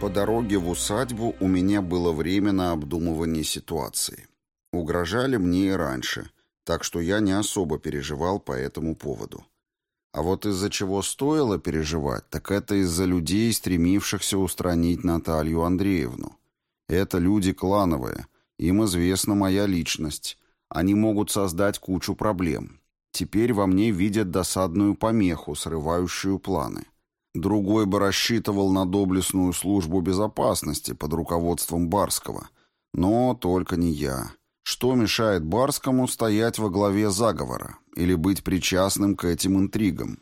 По дороге в усадьбу у меня было время на обдумывание ситуации. Угрожали мне и раньше, так что я не особо переживал по этому поводу. А вот из-за чего стоило переживать, так это из-за людей, стремившихся устранить Наталью Андреевну. Это люди клановые, им известна моя личность. Они могут создать кучу проблем. Теперь во мне видят досадную помеху, срывающую планы. Другой бы рассчитывал на доблестную службу безопасности под руководством Барского. Но только не я. Что мешает Барскому стоять во главе заговора или быть причастным к этим интригам?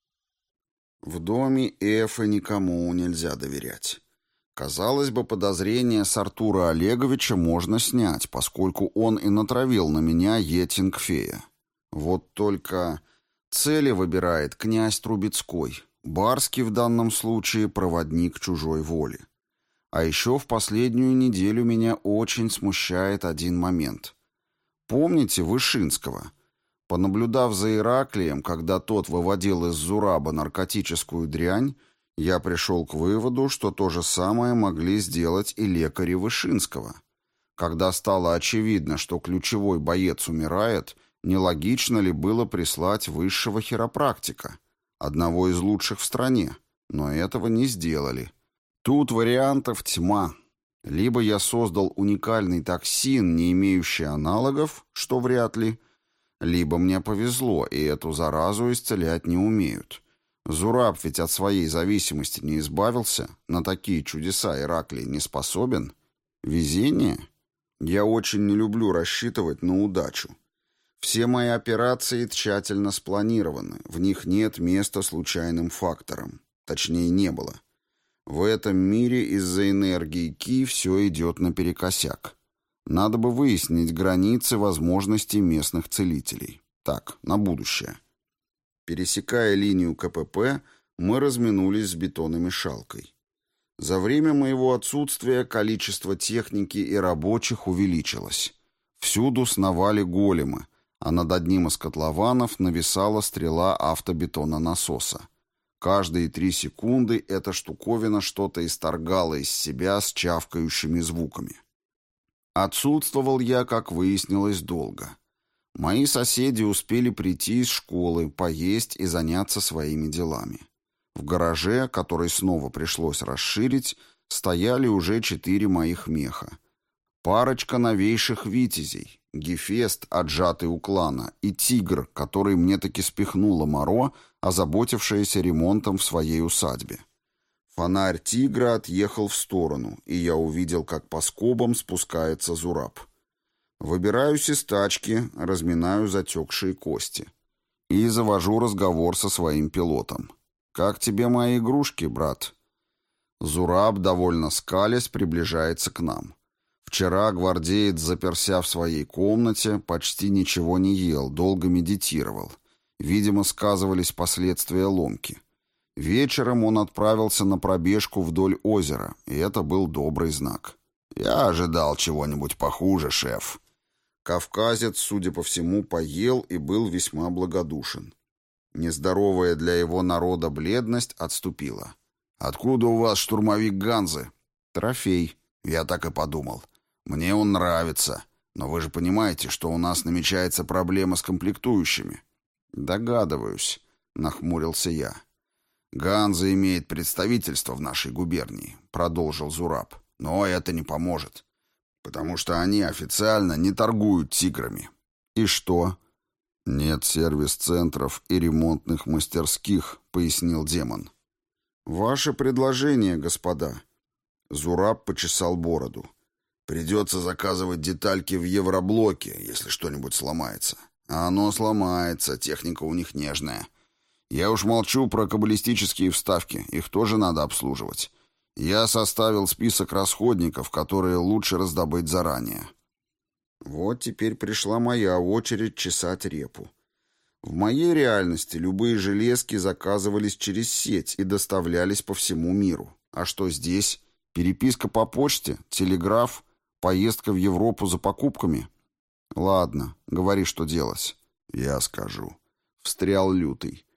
В доме Эфы никому нельзя доверять. Казалось бы, подозрения с Артура Олеговича можно снять, поскольку он и натравил на меня Етингфея. Вот только цели выбирает князь Трубецкой. Барский в данном случае проводник чужой воли. А еще в последнюю неделю меня очень смущает один момент. Помните Вышинского? Понаблюдав за Ираклием, когда тот выводил из Зураба наркотическую дрянь, я пришел к выводу, что то же самое могли сделать и лекари Вышинского. Когда стало очевидно, что ключевой боец умирает, нелогично ли было прислать высшего хиропрактика? Одного из лучших в стране, но этого не сделали. Тут вариантов тьма. Либо я создал уникальный токсин, не имеющий аналогов, что вряд ли, либо мне повезло, и эту заразу исцелять не умеют. Зураб ведь от своей зависимости не избавился, на такие чудеса Ираклий не способен. Везение? Я очень не люблю рассчитывать на удачу. Все мои операции тщательно спланированы, в них нет места случайным факторам. Точнее, не было. В этом мире из-за энергии Ки все идет наперекосяк. Надо бы выяснить границы возможностей местных целителей. Так, на будущее. Пересекая линию КПП, мы разминулись с бетономешалкой. За время моего отсутствия количество техники и рабочих увеличилось. Всюду сновали големы, а над одним из котлованов нависала стрела автобетононасоса. Каждые 3 секунды эта штуковина что-то исторгала из себя с чавкающими звуками. Отсутствовал я, как выяснилось, долго. Мои соседи успели прийти из школы, поесть и заняться своими делами. В гараже, который снова пришлось расширить, стояли уже 4 моих меха. Парочка новейших витязей, Гефест, отжатый у клана, и Тигр, который мне таки спихнула Моро, озаботившаяся ремонтом в своей усадьбе. Фонарь Тигра отъехал в сторону, и я увидел, как по скобам спускается Зураб. Выбираюсь из тачки, разминаю затекшие кости. И завожу разговор со своим пилотом. «Как тебе мои игрушки, брат?» Зураб, довольно скалясь, приближается к нам. Вчера гвардеец, заперся в своей комнате, почти ничего не ел, долго медитировал. Видимо, сказывались последствия ломки. Вечером он отправился на пробежку вдоль озера, и это был добрый знак. «Я ожидал чего-нибудь похуже, шеф». Кавказец, судя по всему, поел и был весьма благодушен. Нездоровая для его народа бледность отступила. «Откуда у вас штурмовик Ганзы?» «Трофей». «Я так и подумал. Мне он нравится. Но вы же понимаете, что у нас намечается проблема с комплектующими». «Догадываюсь», — нахмурился я. «Ганза имеет представительство в нашей губернии», — продолжил Зураб. «Но это не поможет, потому что они официально не торгуют тиграми». «И что?» «Нет сервис-центров и ремонтных мастерских», — пояснил демон. «Ваше предложение, господа». Зураб почесал бороду. «Придется заказывать детальки в Евроблоке, если что-нибудь сломается. А оно сломается, техника у них нежная. Я уж молчу про каббалистические вставки, их тоже надо обслуживать. Я составил список расходников, которые лучше раздобыть заранее». Вот теперь пришла моя очередь чесать репу. В моей реальности любые железки заказывались через сеть и доставлялись по всему миру. А что здесь? Переписка по почте? Телеграф? Поездка в Европу за покупками? Ладно, говори, что делать. Я скажу. Встрял Лютый.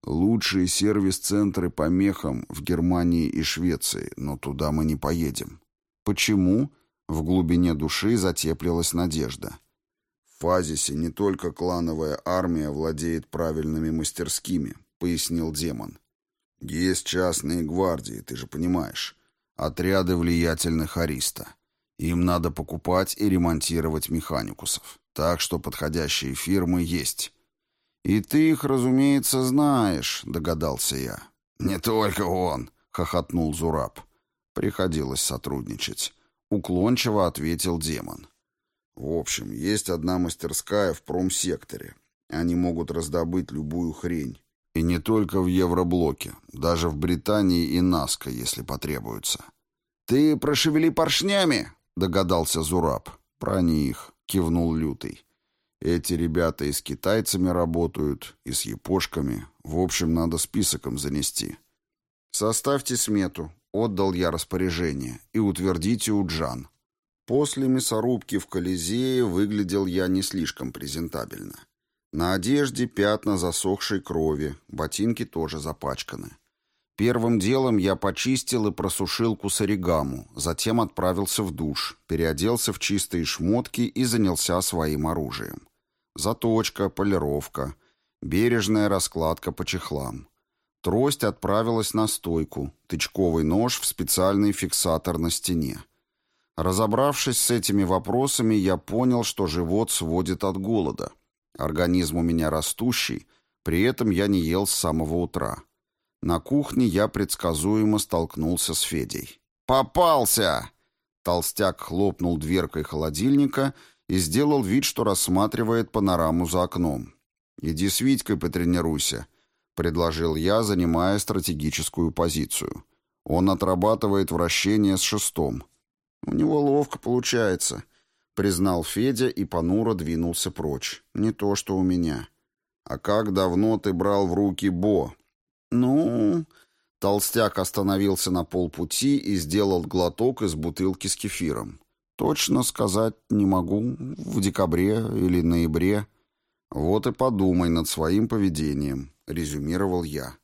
Лучшие сервис-центры по мехам в Германии и Швеции, но туда мы не поедем. Почему? В глубине души затеплилась надежда. В Фазисе не только клановая армия владеет правильными мастерскими, пояснил демон. Есть частные гвардии, ты же понимаешь. Отряды влиятельных ариста. Им надо покупать и ремонтировать механикусов. Так что подходящие фирмы есть. «И ты их, разумеется, знаешь», — догадался я. «Не только он», — хохотнул Зураб. Приходилось сотрудничать. Уклончиво ответил демон. «В общем, есть одна мастерская в промсекторе. Они могут раздобыть любую хрень. И не только в Евроблоке, даже в Британии и Наско, если потребуется». «Ты прошевели поршнями?» — догадался Зураб. «Про них», — кивнул Лютый. «Эти ребята и с китайцами работают, и с япошками. В общем, надо список им занести». «Составьте смету», — отдал я распоряжение, — «и утвердите у Джан». После мясорубки в Колизее выглядел я не слишком презентабельно. На одежде пятна засохшей крови, ботинки тоже запачканы. Первым делом я почистил и просушил кусаригаму, затем отправился в душ, переоделся в чистые шмотки и занялся своим оружием. Заточка, полировка, бережная раскладка по чехлам. Трость отправилась на стойку, тычковый нож в специальный фиксатор на стене. Разобравшись с этими вопросами, я понял, что живот сводит от голода. Организм у меня растущий, при этом я не ел с самого утра. На кухне я предсказуемо столкнулся с Федей. «Попался!» Толстяк хлопнул дверкой холодильника и сделал вид, что рассматривает панораму за окном. «Иди с Витькой потренируйся», — предложил я, занимая стратегическую позицию. «Он отрабатывает вращение с шестом». «У него ловко получается», — признал Федя и понуро двинулся прочь. «Не то, что у меня». «А как давно ты брал в руки Бо?» «Ну...» Толстяк остановился на полпути и сделал глоток из бутылки с кефиром. «Точно сказать не могу. В декабре или ноябре». «Вот и подумай над своим поведением», — резюмировал я.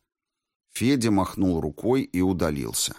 Федя махнул рукой и удалился.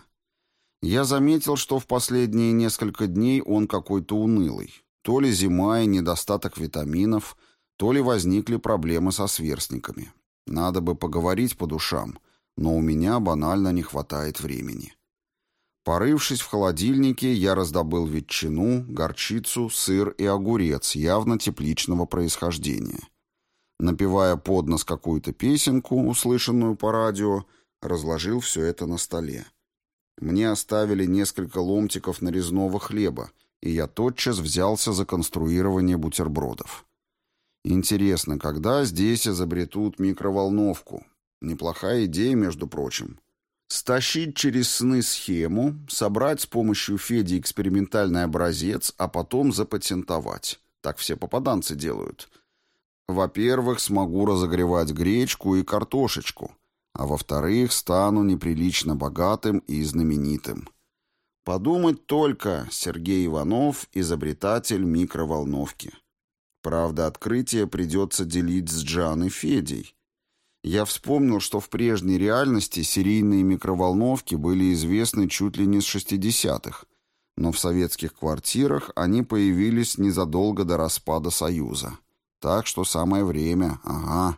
Я заметил, что в последние несколько дней он какой-то унылый. То ли зима и недостаток витаминов, то ли возникли проблемы со сверстниками. Надо бы поговорить по душам, но у меня банально не хватает времени. Порывшись в холодильнике, я раздобыл ветчину, горчицу, сыр и огурец явно тепличного происхождения. Напевая под нос какую-то песенку, услышанную по радио, разложил все это на столе. Мне оставили несколько ломтиков нарезного хлеба, и я тотчас взялся за конструирование бутербродов. Интересно, когда здесь изобретут микроволновку? Неплохая идея, между прочим. Стащить через сны схему, собрать с помощью Феди экспериментальный образец, а потом запатентовать. Так все попаданцы делают. Во-первых, смогу разогревать гречку и картошечку, а во-вторых, стану неприлично богатым и знаменитым. Подумать только, Сергей Иванов – изобретатель микроволновки. Правда, открытие придется делить с Джан и Федей. Я вспомнил, что в прежней реальности серийные микроволновки были известны чуть ли не с 60-х, но в советских квартирах они появились незадолго до распада Союза. Так что самое время, ага.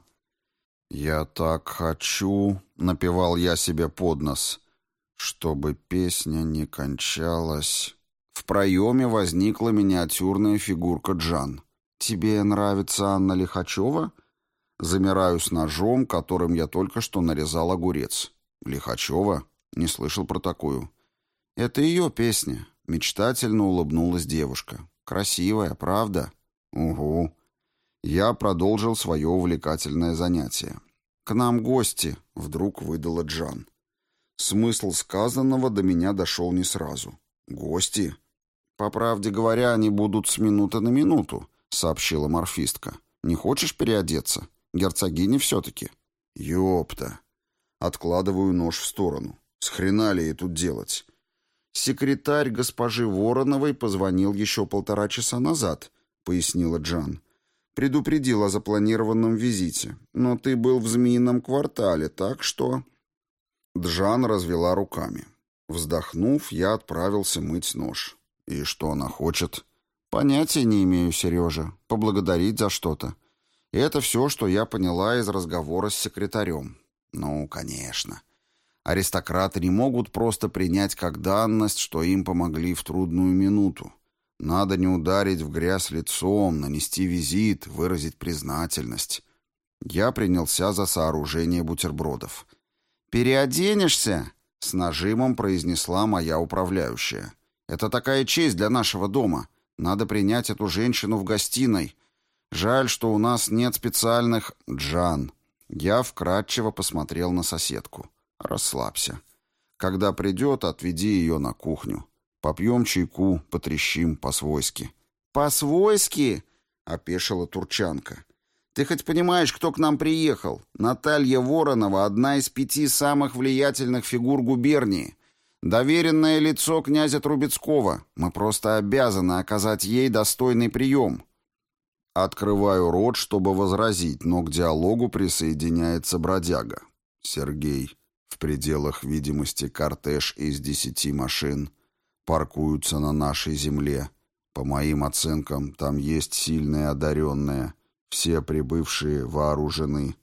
«Я так хочу», — напевал я себе под нос, — «чтобы песня не кончалась». В проеме возникла миниатюрная фигурка Джан. «Тебе нравится Анна Лихачева?» Замираю с ножом, которым я только что нарезал огурец. «Лихачева?» Не слышал про такую. «Это ее песня», — мечтательно улыбнулась девушка. «Красивая, правда?» «Угу». Я продолжил свое увлекательное занятие. «К нам гости», — вдруг выдала Джан. Смысл сказанного до меня дошел не сразу. «Гости?» «По правде говоря, они будут с минуты на минуту», — сообщила морфистка. «Не хочешь переодеться? Герцогиня все-таки». «Ёпта!» Откладываю нож в сторону. С хрена ли ей тут делать? «Секретарь госпожи Вороновой позвонил еще 1,5 часа назад», — пояснила Джан. Предупредил о запланированном визите. Но ты был в Змеином квартале, так что...» Джан развела руками. Вздохнув, я отправился мыть нож. «И что она хочет?» «Понятия не имею, Сережа. Поблагодарить за что-то. И это все, что я поняла из разговора с секретарем». «Ну, конечно. Аристократы не могут просто принять как данность, что им помогли в трудную минуту. Надо не ударить в грязь лицом, нанести визит, выразить признательность». Я принялся за сооружение бутербродов. «Переоденешься?» — с нажимом произнесла моя управляющая. «Это такая честь для нашего дома. Надо принять эту женщину в гостиной. Жаль, что у нас нет специальных...» «Джан». Я вкратчиво посмотрел на соседку. «Расслабься. Когда придет, отведи ее на кухню. Попьем чайку, потрещим по-свойски». «По-свойски?» — опешила турчанка. «Ты хоть понимаешь, кто к нам приехал? Наталья Воронова — одна из 5 самых влиятельных фигур губернии. Доверенное лицо князя Трубецкого. Мы просто обязаны оказать ей достойный прием». Открываю рот, чтобы возразить, но к диалогу присоединяется бродяга. «Сергей, в пределах видимости кортеж из 10 машин паркуются на нашей земле. По моим оценкам, там есть сильные одаренные. Все прибывшие вооружены».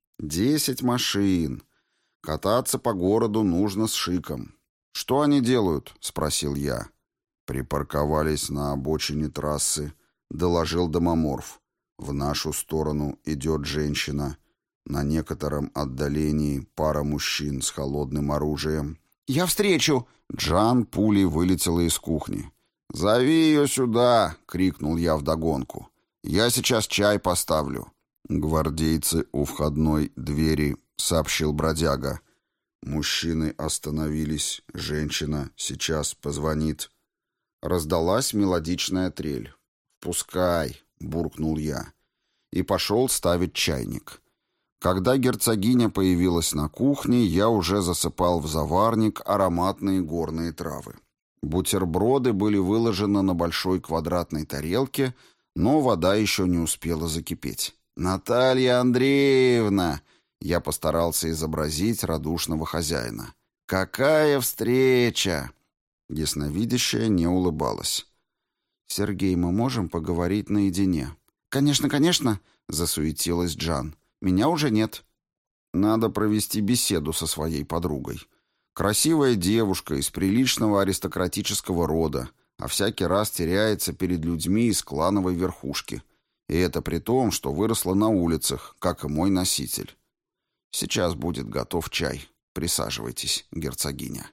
10 машин. Кататься по городу нужно с шиком. «Что они делают?» — спросил я. «Припарковались на обочине трассы», — доложил Домоморф. «В нашу сторону идет женщина. На некотором отдалении пара мужчин с холодным оружием». «Я встречу!» Джан пулей вылетела из кухни. «Зови ее сюда!» — крикнул я вдогонку. «Я сейчас чай поставлю». «Гвардейцы у входной двери», — сообщил бродяга. «Мужчины остановились. Женщина сейчас позвонит». Раздалась мелодичная трель. «Впускай», — буркнул я. И пошел ставить чайник. Когда герцогиня появилась на кухне, я уже засыпал в заварник ароматные горные травы. Бутерброды были выложены на большой квадратной тарелке, но вода еще не успела закипеть. «Наталья Андреевна!» Я постарался изобразить радушного хозяина. «Какая встреча!» Ясновидящая не улыбалась. «Сергей, мы можем поговорить наедине?» «Конечно, конечно!» — засуетилась Джан. «Меня уже нет». Надо провести беседу со своей подругой. Красивая девушка из приличного аристократического рода, а всякий раз теряется перед людьми из клановой верхушки. И это при том, что выросла на улицах, как и мой носитель. «Сейчас будет готов чай. Присаживайтесь, герцогиня».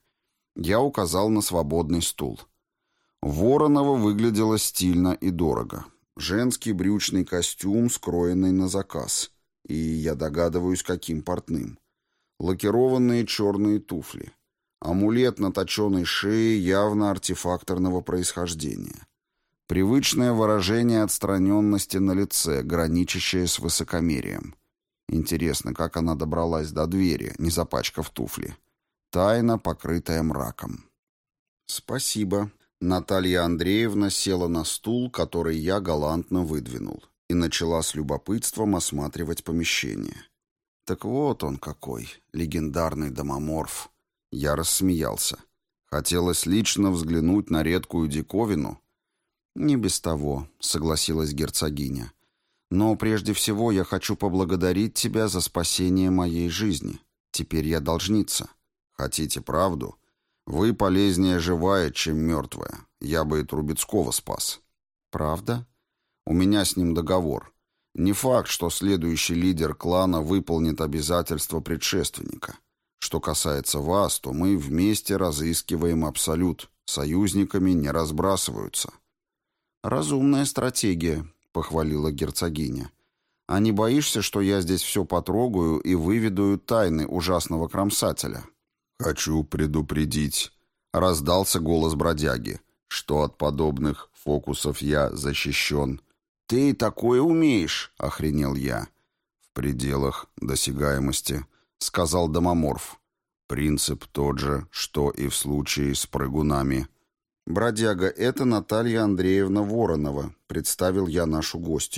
Я указал на свободный стул. Воронова выглядела стильно и дорого. Женский брючный костюм, скроенный на заказ. И я догадываюсь, каким портным. Лакированные черные туфли. Амулет на точенной шее явно артефакторного происхождения. Привычное выражение отстраненности на лице, граничащее с высокомерием. Интересно, как она добралась до двери, не запачкав туфли. Тайна, покрытая мраком. «Спасибо». Наталья Андреевна села на стул, который я галантно выдвинул, и начала с любопытством осматривать помещение. «Так вот он какой, легендарный домоморф». Я рассмеялся. Хотелось лично взглянуть на редкую диковину. «Не без того», — согласилась герцогиня. «Но прежде всего я хочу поблагодарить тебя за спасение моей жизни. Теперь я должница». «Хотите правду? Вы полезнее живая, чем мертвая. Я бы и Трубецкого спас». «Правда? У меня с ним договор. Не факт, что следующий лидер клана выполнит обязательства предшественника. Что касается вас, то мы вместе разыскиваем Абсолют. Союзниками не разбрасываются». «Разумная стратегия», — похвалила герцогиня. «А не боишься, что я здесь все потрогаю и выведу тайны ужасного кромсателя?» «Хочу предупредить», — раздался голос бродяги, «что от подобных фокусов я защищен». «Ты такое умеешь?» — охренел я. «В пределах досягаемости», — сказал домоморф. «Принцип тот же, что и в случае с прыгунами». «Бродяга, это Наталья Андреевна Воронова», — представил я нашу гостью.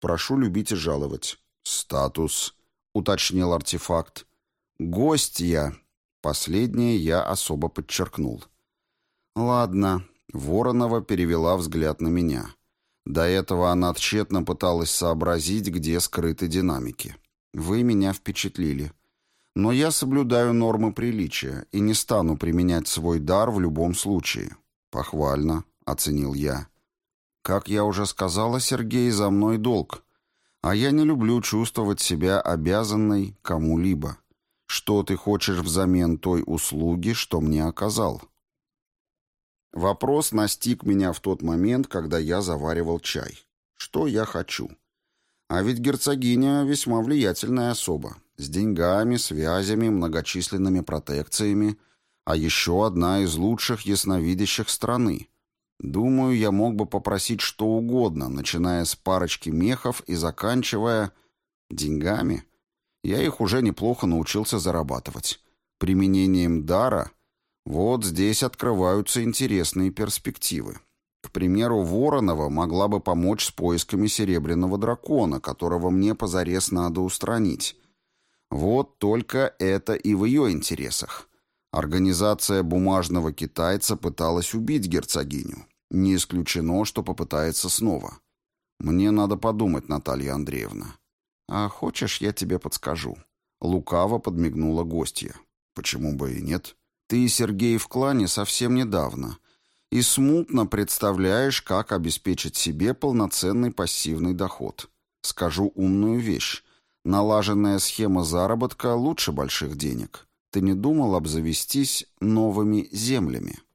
Прошу любить и жаловать». «Статус», — уточнил артефакт. «Гостья». Последнее я особо подчеркнул. «Ладно». Воронова перевела взгляд на меня. До этого она тщетно пыталась сообразить, где скрыты динамики. «Вы меня впечатлили. Но я соблюдаю нормы приличия и не стану применять свой дар в любом случае». «Похвально», — оценил я. «Как я уже сказала, Сергей, за мной долг. А я не люблю чувствовать себя обязанной кому-либо. Что ты хочешь взамен той услуги, что мне оказал?» Вопрос настиг меня в тот момент, когда я заваривал чай. Что я хочу? А ведь герцогиня весьма влиятельная особа. С деньгами, связями, многочисленными протекциями. А еще одна из лучших ясновидящих страны. Думаю, я мог бы попросить что угодно, начиная с парочки мехов и заканчивая деньгами. Я их уже неплохо научился зарабатывать. Применением дара вот здесь открываются интересные перспективы. К примеру, Воронова могла бы помочь с поисками серебряного дракона, которого мне позарез надо устранить. Вот только это и в ее интересах. Организация бумажного китайца пыталась убить герцогиню. Не исключено, что попытается снова. Мне надо подумать, Наталья Андреевна. А хочешь, я тебе подскажу? Лукаво подмигнула гостья. Почему бы и нет? Ты, Сергей, в клане совсем недавно и смутно представляешь, как обеспечить себе полноценный пассивный доход. Скажу умную вещь. Налаженная схема заработка лучше больших денег. Ты не думал обзавестись новыми землями?